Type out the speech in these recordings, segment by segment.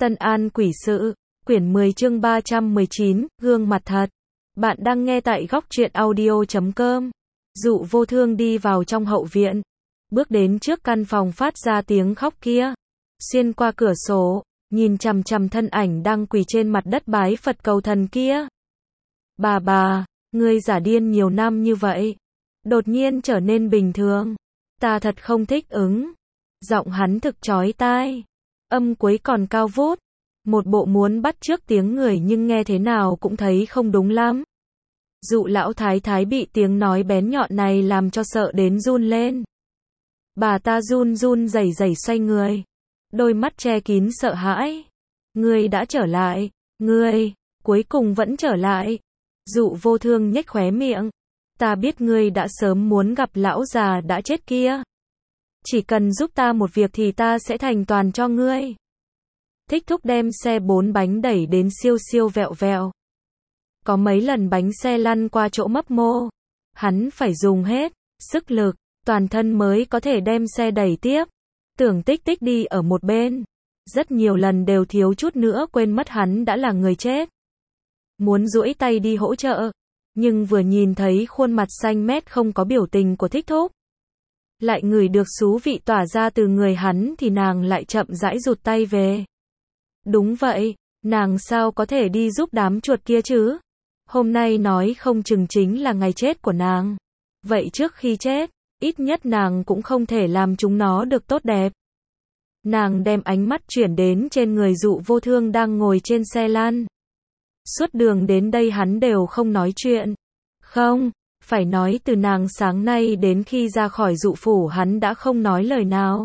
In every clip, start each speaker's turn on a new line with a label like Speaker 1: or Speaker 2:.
Speaker 1: Tân An Quỷ Sự, quyển 10 chương 319, gương mặt thật. Bạn đang nghe tại góc truyện audio.com. Dụ Vô Thương đi vào trong hậu viện, bước đến trước căn phòng phát ra tiếng khóc kia. Xuyên qua cửa sổ, nhìn chằm chằm thân ảnh đang quỳ trên mặt đất bái Phật cầu thần kia. Bà, ngươi giả điên nhiều năm như vậy, đột nhiên trở nên bình thường. Ta thật không thích ứng. Giọng hắn thực chói tai. Âm cuối còn cao vút. Một bộ muốn bắt chước tiếng người nhưng nghe thế nào cũng thấy không đúng lắm. Dụ lão thái thái bị tiếng nói bén nhọn này làm cho sợ đến run lên. Bà ta run run rẩy rẩy xoay người. Đôi mắt che kín sợ hãi. Ngươi đã trở lại. Ngươi, cuối cùng vẫn trở lại. Dụ Vô Thương nhếch khóe miệng. Ta biết ngươi đã sớm muốn gặp lão già đã chết kia. Chỉ cần giúp ta một việc thì ta sẽ thành toàn cho ngươi. Thích Thúc đem xe 4 bánh đẩy đến siêu siêu vẹo vẹo. Có mấy lần bánh xe lăn qua chỗ mấp mô. Hắn phải dùng hết sức lực, toàn thân mới có thể đem xe đẩy tiếp. Tưởng Tích Tích đi ở một bên. Rất nhiều lần đều thiếu chút nữa quên mất hắn đã là người chết. Muốn duỗi tay đi hỗ trợ. Nhưng vừa nhìn thấy khuôn mặt xanh mét không có biểu tình của Thích Thúc. Lại ngửi được xú vị tỏa ra từ người hắn thì nàng lại chậm rãi rụt tay về. Đúng vậy, nàng sao có thể đi giúp đám chuột kia chứ? Hôm nay nói không chừng chính là ngày chết của nàng. Vậy trước khi chết, ít nhất nàng cũng không thể làm chúng nó được tốt đẹp. Nàng đem ánh mắt chuyển đến trên người Dụ Vô Thương đang ngồi trên xe lăn. Suốt đường đến đây hắn đều không nói chuyện. Không, phải nói từ nàng sáng nay đến khi ra khỏi Dụ phủ hắn đã không nói lời nào.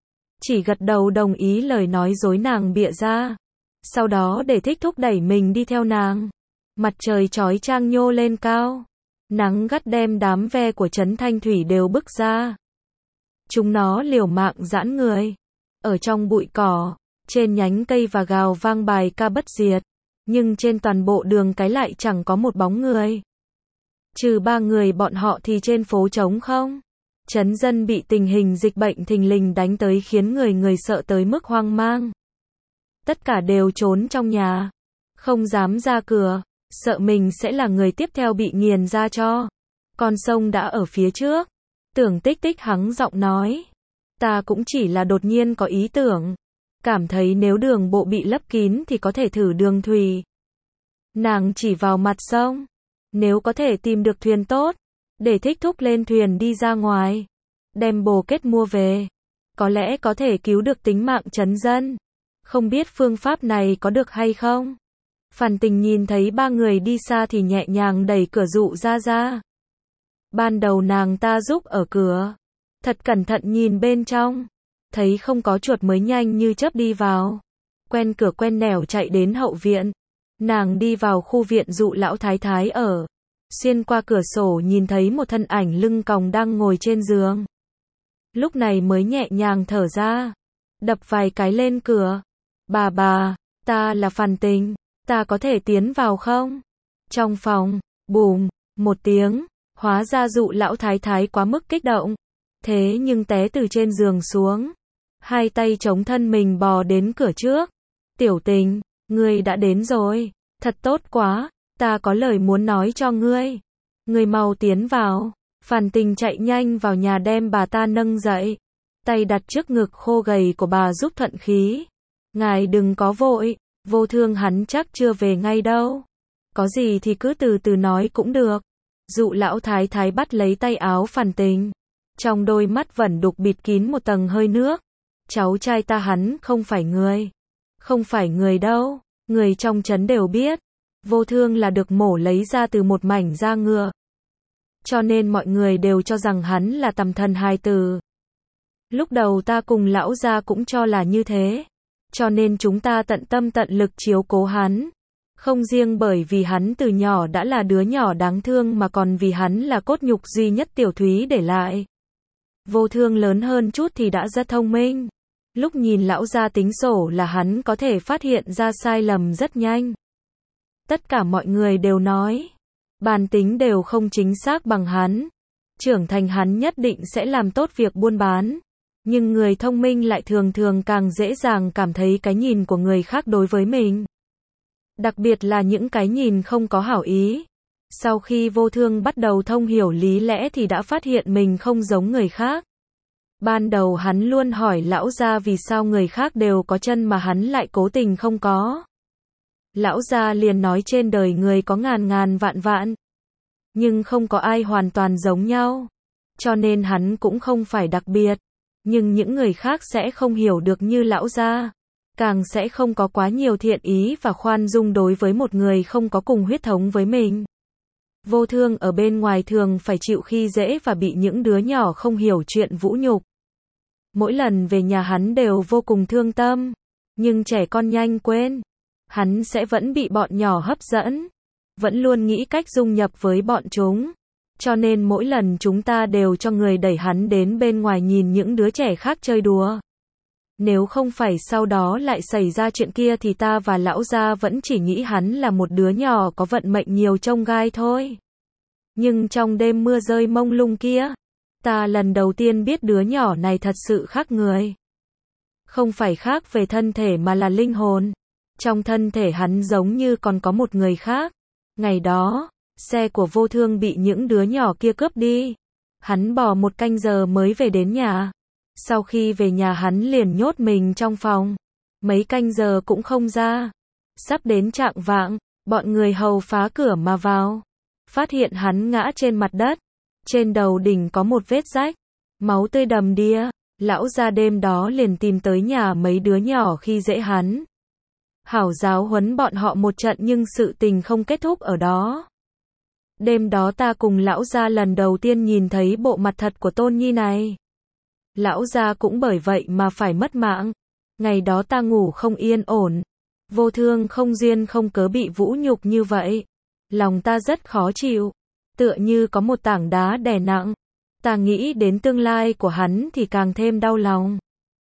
Speaker 1: Chỉ gật đầu đồng ý lời nói dối nàng bịa ra. Sau đó để Thích Thúc đẩy mình đi theo nàng. Mặt trời chói chang nhô lên cao. Nắng gắt đem đám ve của Trấn Thanh Thủy đều bức ra. Chúng nó liều mạng giãn người. Ở trong bụi cỏ, trên nhánh cây và gào vang bài ca bất diệt. Nhưng trên toàn bộ đường cái lại chẳng có một bóng người. Trừ 3 người bọn họ thì trên phố trống không. Trấn dân bị tình hình dịch bệnh thình lình đánh tới khiến người sợ tới mức hoang mang. Tất cả đều trốn trong nhà. Không dám ra cửa. Sợ mình sẽ là người tiếp theo bị nghiền ra cho. Con sông đã ở phía trước. Tưởng Tích Tích hắng giọng nói. Ta cũng chỉ là đột nhiên có ý tưởng. Cảm thấy nếu đường bộ bị lấp kín thì có thể thử đường thủy. Nàng chỉ vào mặt sông. Nếu có thể tìm được thuyền tốt. Để Thích Thúc lên thuyền đi ra ngoài. Đem bồ kết mua về. Có lẽ có thể cứu được tính mạng trấn dân. Không biết phương pháp này có được hay không? Phản Tình nhìn thấy 3 người đi xa thì nhẹ nhàng đẩy cửa Dụ ra. Ban đầu nàng ta giúp ở cửa. Thật cẩn thận nhìn bên trong. Thấy không có chuột mới nhanh như chớp đi vào. Quen cửa quen nẻo chạy đến hậu viện. Nàng đi vào khu viện Dụ lão thái thái ở. Xuyên qua cửa sổ nhìn thấy một thân ảnh lưng còng đang ngồi trên giường. Lúc này mới nhẹ nhàng thở ra. Đập vài cái lên cửa. Bà, ta là Phản Tình. Ta có thể tiến vào không? Trong phòng, bùm, một tiếng. Hóa ra Dụ lão thái thái quá mức kích động. Thế nhưng té từ trên giường xuống. Hai tay chống thân mình bò đến cửa trước. Tiểu Tình, ngươi đã đến rồi. Thật tốt quá. Ta có lời muốn nói cho ngươi. Ngươi mau tiến vào. Phản Tình chạy nhanh vào nhà đem bà ta nâng dậy. Tay đặt trước ngực khô gầy của bà giúp thuận khí. Ngài đừng có vội. Vô Thương hắn chắc chưa về ngay đâu. Có gì thì cứ từ từ nói cũng được. Dụ lão thái thái bắt lấy tay áo Phản Tình. Trong đôi mắt vẫn đục bịt kín một tầng hơi nước. Cháu trai ta hắn không phải người. Không phải người đâu. Người trong trấn đều biết. Vô Thương là được mổ lấy ra từ một mảnh da ngựa. Cho nên mọi người đều cho rằng hắn là tầm thần hài tử. Lúc đầu ta cùng lão gia cũng cho là như thế. Cho nên chúng ta tận tâm tận lực chiếu cố hắn. Không riêng bởi vì hắn từ nhỏ đã là đứa nhỏ đáng thương mà còn vì hắn là cốt nhục duy nhất Tiểu Thúy để lại. Vô Thương lớn hơn chút thì đã rất thông minh. Lúc nhìn lão gia tính sổ là hắn có thể phát hiện ra sai lầm rất nhanh. Tất cả mọi người đều nói. Bản tính đều không chính xác bằng hắn. Trưởng thành hắn nhất định sẽ làm tốt việc buôn bán. Nhưng người thông minh lại thường thường càng dễ dàng cảm thấy cái nhìn của người khác đối với mình. Đặc biệt là những cái nhìn không có hảo ý. Sau khi Vô Thương bắt đầu thông hiểu lý lẽ thì đã phát hiện mình không giống người khác. Ban đầu hắn luôn hỏi lão gia vì sao người khác đều có chân mà hắn lại cố tình không có. Lão gia liền nói trên đời người có ngàn ngàn vạn vạn, nhưng không có ai hoàn toàn giống nhau. Cho nên hắn cũng không phải đặc biệt, nhưng những người khác sẽ không hiểu được như lão gia, càng sẽ không có quá nhiều thiện ý và khoan dung đối với một người không có cùng huyết thống với mình. Vô Thương ở bên ngoài thường phải chịu khi dễ và bị những đứa nhỏ không hiểu chuyện vũ nhục. Mỗi lần về nhà hắn đều vô cùng thương tâm, nhưng trẻ con nhanh quên. Hắn sẽ vẫn bị bọn nhỏ hấp dẫn, vẫn luôn nghĩ cách dung nhập với bọn chúng. Cho nên mỗi lần chúng ta đều cho người đẩy hắn đến bên ngoài nhìn những đứa trẻ khác chơi đùa. Nếu không phải sau đó lại xảy ra chuyện kia thì ta và lão gia vẫn chỉ nghĩ hắn là một đứa nhỏ có vận mệnh nhiều chông gai thôi. Nhưng trong đêm mưa rơi mông lung kia, ta lần đầu tiên biết đứa nhỏ này thật sự khác người. Không phải khác về thân thể mà là linh hồn. Trong thân thể hắn giống như còn có một người khác. Ngày đó, xe của Vô Thương bị những đứa nhỏ kia cướp đi. Hắn bỏ 1 canh giờ mới về đến nhà. Sau khi về nhà hắn liền nhốt mình trong phòng. Mấy canh giờ cũng không ra. Sắp đến chạng vạng, bọn người hầu phá cửa mà vào. Phát hiện hắn ngã trên mặt đất. Trên đầu đỉnh có một vết rách. Máu tươi đầm đìa. Lão gia đêm đó liền tìm tới nhà mấy đứa nhỏ khi dễ hắn. Hảo giáo huấn bọn họ một trận nhưng sự tình không kết thúc ở đó. Đêm đó ta cùng lão gia lần đầu tiên nhìn thấy bộ mặt thật của Tôn Nhi này. Lão gia cũng bởi vậy mà phải mất mạng. Ngày đó ta ngủ không yên ổn. Vô Thương không duyên không cớ bị vũ nhục như vậy. Lòng ta rất khó chịu. Tựa như có một tảng đá đè nặng. Ta nghĩ đến tương lai của hắn thì càng thêm đau lòng.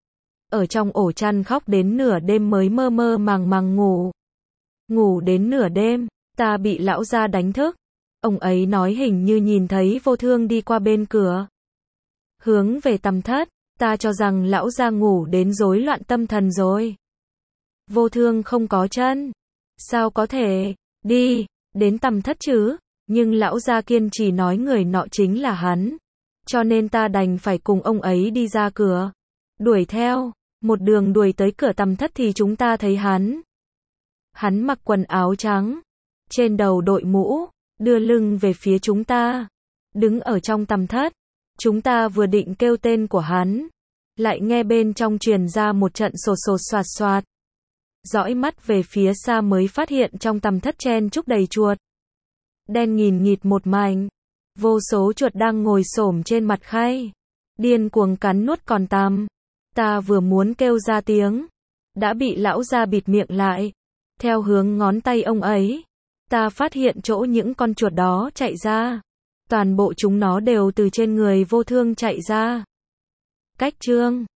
Speaker 1: Ở trong ổ chăn khóc đến nửa đêm mới mơ mơ màng màng ngủ. Ngủ đến nửa đêm, ta bị lão gia đánh thức. Ông ấy nói hình như nhìn thấy Vô Thương đi qua bên cửa. Hướng về tầm thất, ta cho rằng lão gia ngủ đến rối loạn tâm thần rồi. Vô Thương không có chân. Sao có thể, đi, đến tầm thất chứ, nhưng lão gia kiên trì nói người nọ chính là hắn. Cho nên ta đành phải cùng ông ấy đi ra cửa. Đuổi theo, một đường đuổi tới cửa tầm thất thì chúng ta thấy hắn. Hắn mặc quần áo trắng, trên đầu đội mũ, đưa lưng về phía chúng ta. Đứng ở trong tầm thất, chúng ta vừa định kêu tên của hắn. Lại nghe bên trong truyền ra một trận sột sột soạt soạt. Dõi mắt về phía xa mới phát hiện trong tầm thất chen chúc đầy chuột. Đen nghìn nghịt một mảnh. Vô số chuột đang ngồi xổm trên mặt khay. Điên cuồng cắn nuốt còn tằm. Ta vừa muốn kêu ra tiếng. Đã bị lão gia bịt miệng lại. Theo hướng ngón tay ông ấy. Ta phát hiện chỗ những con chuột đó chạy ra. Toàn bộ chúng nó đều từ trên người Vô Thương chạy ra. Cách chương